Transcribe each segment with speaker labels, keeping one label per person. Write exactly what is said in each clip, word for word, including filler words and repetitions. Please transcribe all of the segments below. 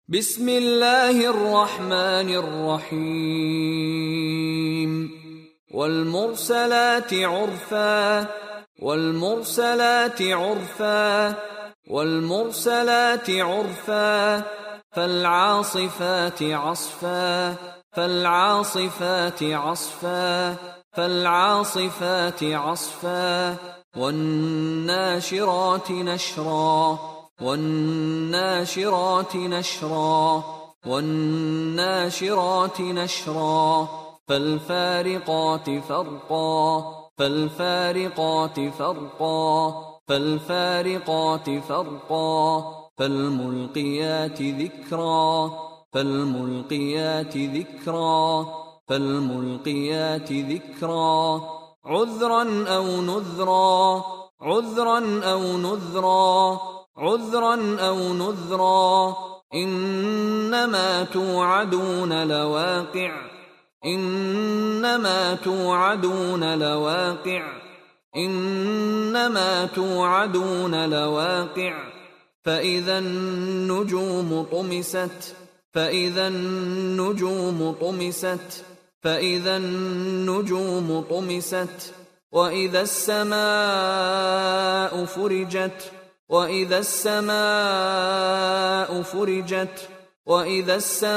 Speaker 1: بسم الله الرحمن الرحيم والمرسلات عرفا والمرسلات عرفا والمرسلات عرفا فالعاصفات عصفا فالعاصفات عصفا فالعاصفات عصفا والناشرات نشرا والناشرات نشرا والناشرات نشرا فالفارقات فرقا فالفارقات فرقا فالفارقات فرقا فالملقيات ذكرا فالملقيات ذكرا فالملقيات ذكرا عذرا أو نذرا عذرا أو نذرا عذرا أو نذرا إنما توعدون لواقع إنما توعدون لواقع إنما توعدون لواقع فإذا النجوم طمست فإذا النجوم طمست فإذا النجوم طمست وإذا السماء فرجت وإذا السماء فرجت وإذا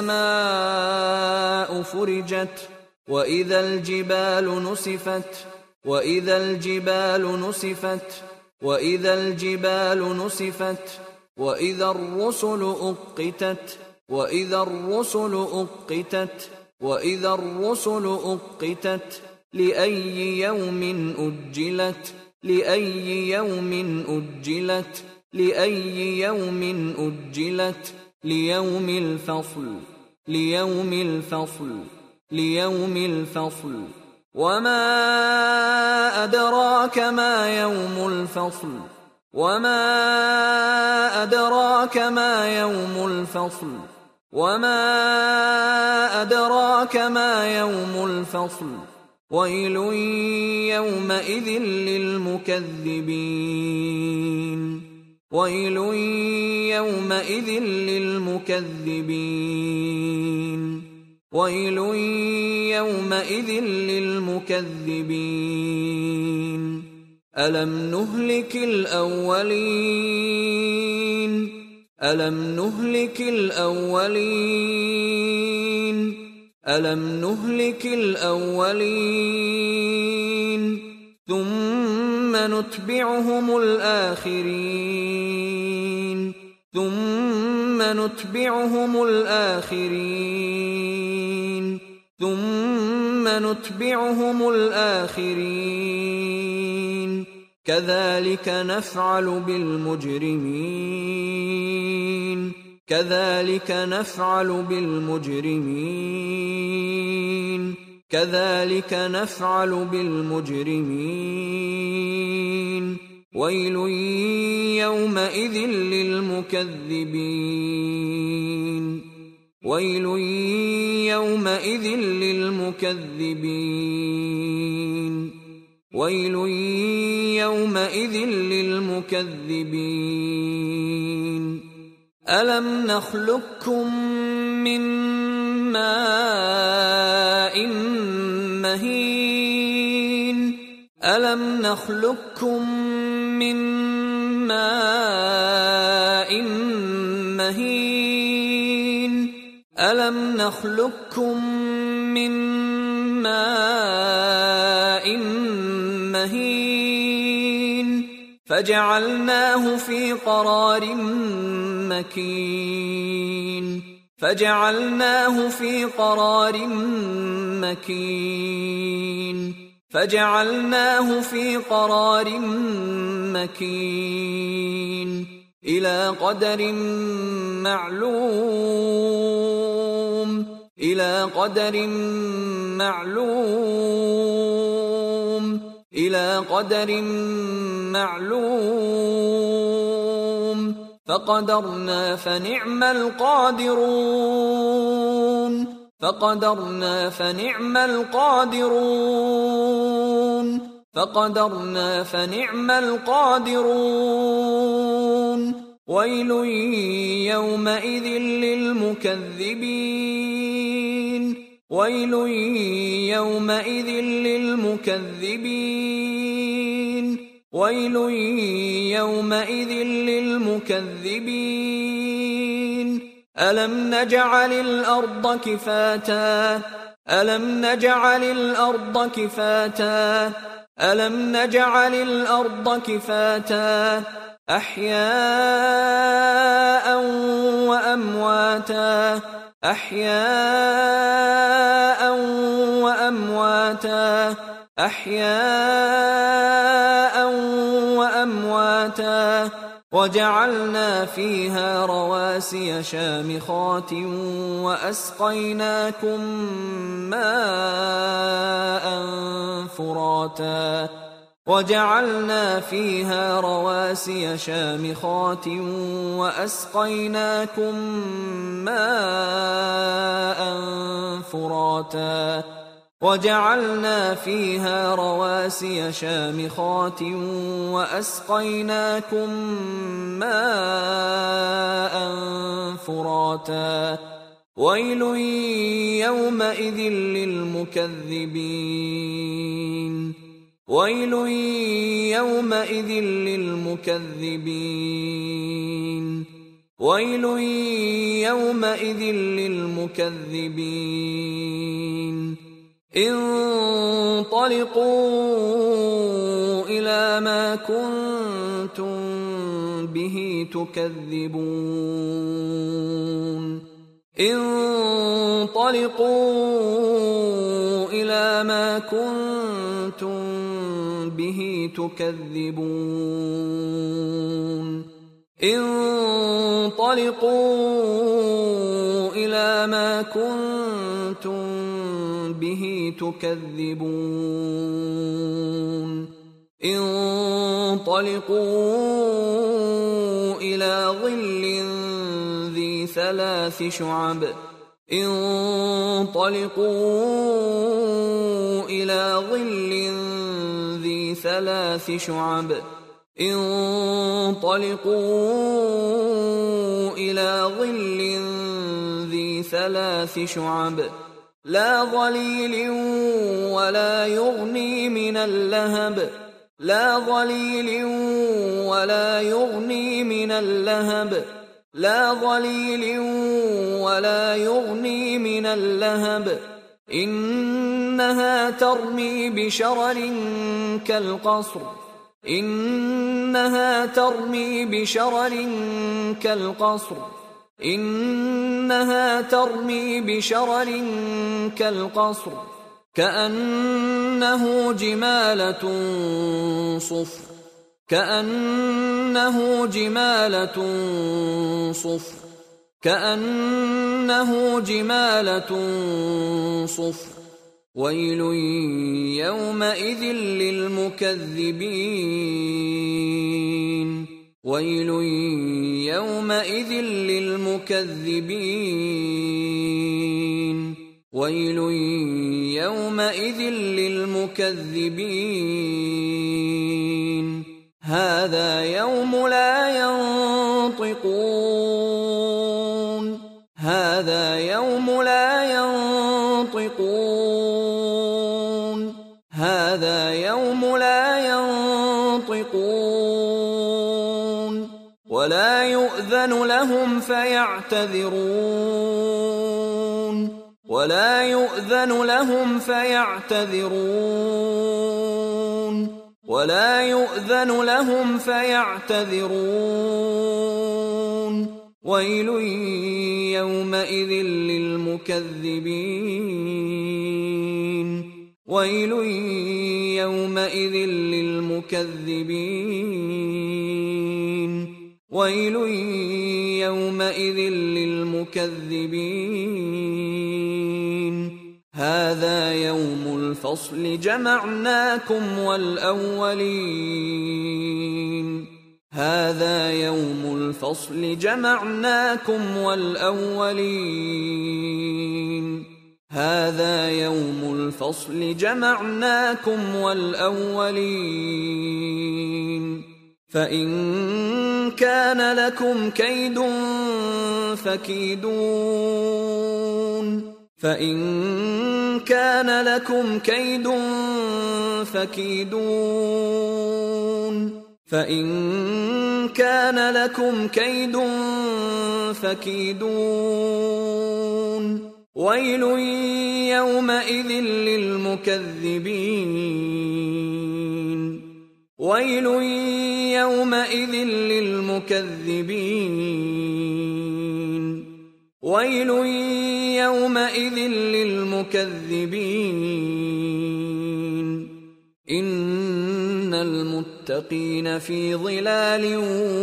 Speaker 1: السماء فرجت وإذا الجبال نسفت وإذا الجبال نسفت وإذا الجبال نسفت وإذا الرسل أقتت وإذا الرسل أقتت وإذا الرسل أقتت لأي يوم أجلت لأي يوم أجلت لأي يوم أجلت ليوم الفصل ليوم الفصل ليوم الفصل وما أدراك ما يوم الفصل وما أدراك ما يوم الفصل وما أدراك ما يوم الفصل ويل يومئذ للمكذبين ويل يومئذ للمكذبين ويل يومئذ للمكذبين ألم نهلك الأولين ألم نهلك الأولين ألم نهلك الأولين ثم نتبعهم الآخرين ثم نتبعهم الآخرين ثم نتبعهم الآخرين كذلك نفعل بالمجرمين كذلك نفعل بالمجرمين كذلك نفعل بالمجرمين ويل يومئذ للمكذبين ويل يومئذ للمكذبين ويل يومئذ للمكذبين ألم نخلقكم من ماء مهين ألم نخلقكم من ماء مهين ألم نخلقكم من ماء مهين فجعلناه في قرار مكين فجعلناه في قرار مكين فجعلناه في قرار مكين إلى قدر معلوم إلى قدر معلوم إلى قدر معلوم فقدرنا فنعم القادرون فقدرنا فنعم القادرون فقدرنا فنعم القادرون ويل يومئذ للمكذبين ويل يومئذ للمكذبين ويل يومئذ للمكذبين ألم نجعل الأرض كفاتا ألم نجعل الأرض كفاتا ألم نجعل الأرض كفاتا أحياء وأمواتا أحياء وأمواتا أحياء وأمواتا وجعلنا فيها رواسي شامخات وأسقيناكم ماء فراتا وجعلنا فيها رواسي شامخات وأسقيناكم ماء فراتا وجعلنا فيها رواسي شامخات وأسقيناكم ماء فراتا ويل يومئذ للمكذبين ويل يومئذ للمكذبين ويل يومئذ للمكذبين انطلقوا إلى ما كنتم به تكذبون انطلقوا إلى ما كنتم به تكذبون انطلقوا إلى ما كنتم به تكذبون انطلقوا إلى ظل ذي ثلاث شعب انطلقوا إلى ظل ذي ثلاث شعب انطلقوا إلى ظل ذي ثلاث شعب لا ظليل ولا يغني من اللهب لا ظليل ولا يغني من اللهب لا ظليل ولا يغني من اللهب إنها ترمي بشرر كالقصر إنها ترمي بشرر كالقصر إنها ترمي بشرر كالقصر كأنه جمالة صفر كأنه جمالة صفر كأنه جمالة صفر ويل يومئذ للمكذبين ويل يومئذ للمكذبين ويل يومئذ للمكذبين هذا يوم لا ينطقون هذا يوم لا ينطقون هذا يوم لا ينطقون ولا يؤذن لهم فيعتذرون ولا يؤذن لهم فيعتذرون ولا يؤذن لهم فيعتذرون ويل يومئذ للمكذبين ويل يومئذ للمكذبين ويل يومئذ للمكذبين هذا يوم الفصل جمعناكم والأولين هذا يوم الفصل جمعناكم والأولين هذا يوم الفصل جمعناكم والأولين فإن كان لكم كيد فكيدون فإن كان لكم كيد فكيدون فإن كان لكم كيد فكيدون ويل يومئذ للمكذبين ويل يومئذ للمكذبين ويل يومئذ للمكذبين إن المتقين في ظلال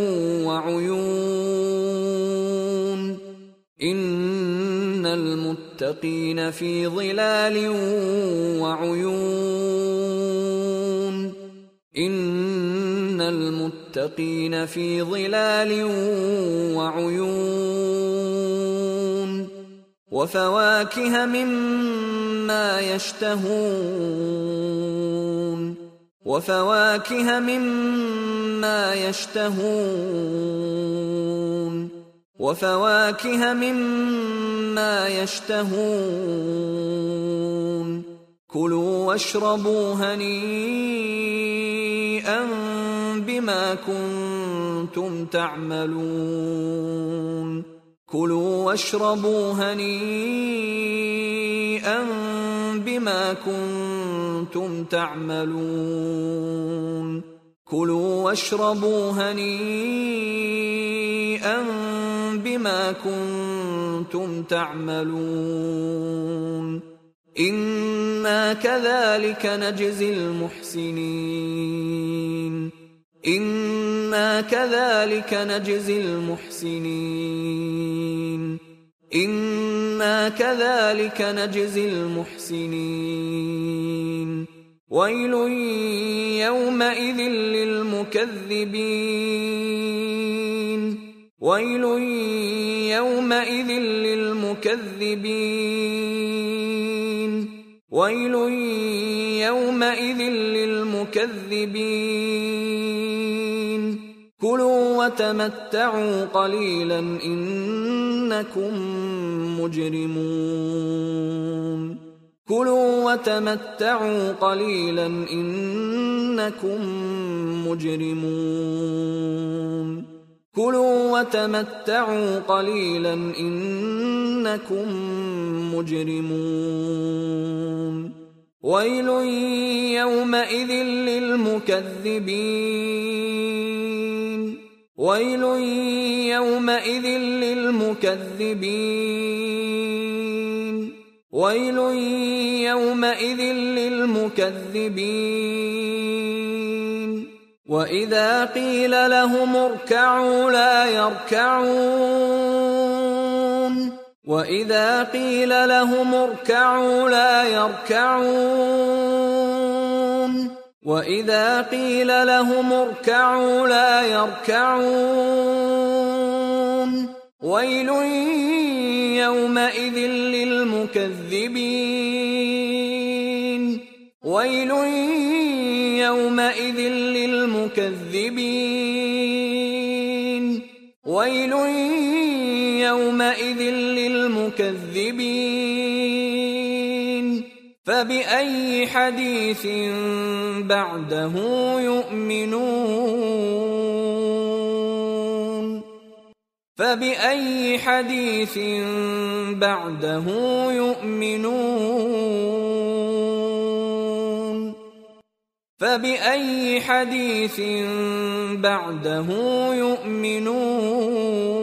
Speaker 1: وعيون إن المتقين في ظلال وعيون إن المتقين في ظلال وعيون وفواكه مما يشتهون وفواكه مما يشتهون وفواكه مما يشتهون كلوا واشربوا هنيئا بما كنتم تعملون كلوا واشربوا هنيئا بما كنتم تعملون كلوا واشربوا هنيئا بما كنتم تعملون إنا كذلك نجزي المحسنين إنا كذلك نجزي المحسنين إنا كذلك نجزي المحسنين ويل يومئذ للمكذبين ويل يومئذ للمكذبين ويل يومئذ للمكذبين كلوا وتمتعوا قليلا إنكم مجرمون كلوا وتمتعوا قليلا إنكم مجرمون كلوا وتمتعوا قليلا إنكم مجرمون ويل يومئذ للمكذبين ويل يومئذ للمكذبين ويل يومئذ للمكذبين وإذا قيل لهم اركعوا لا يركعون وإذا قيل لهم اركعوا لا يركعون وإذا قيل لهم اركعوا لا يركعون ويل يومئذ للمكذبين ويل يومئذ للمكذبين ويل يومئذ للمكذبين فبأي حديث بعده يؤمنون فبأي حديث بعده يؤمنون فبأي حديث بعده يؤمنون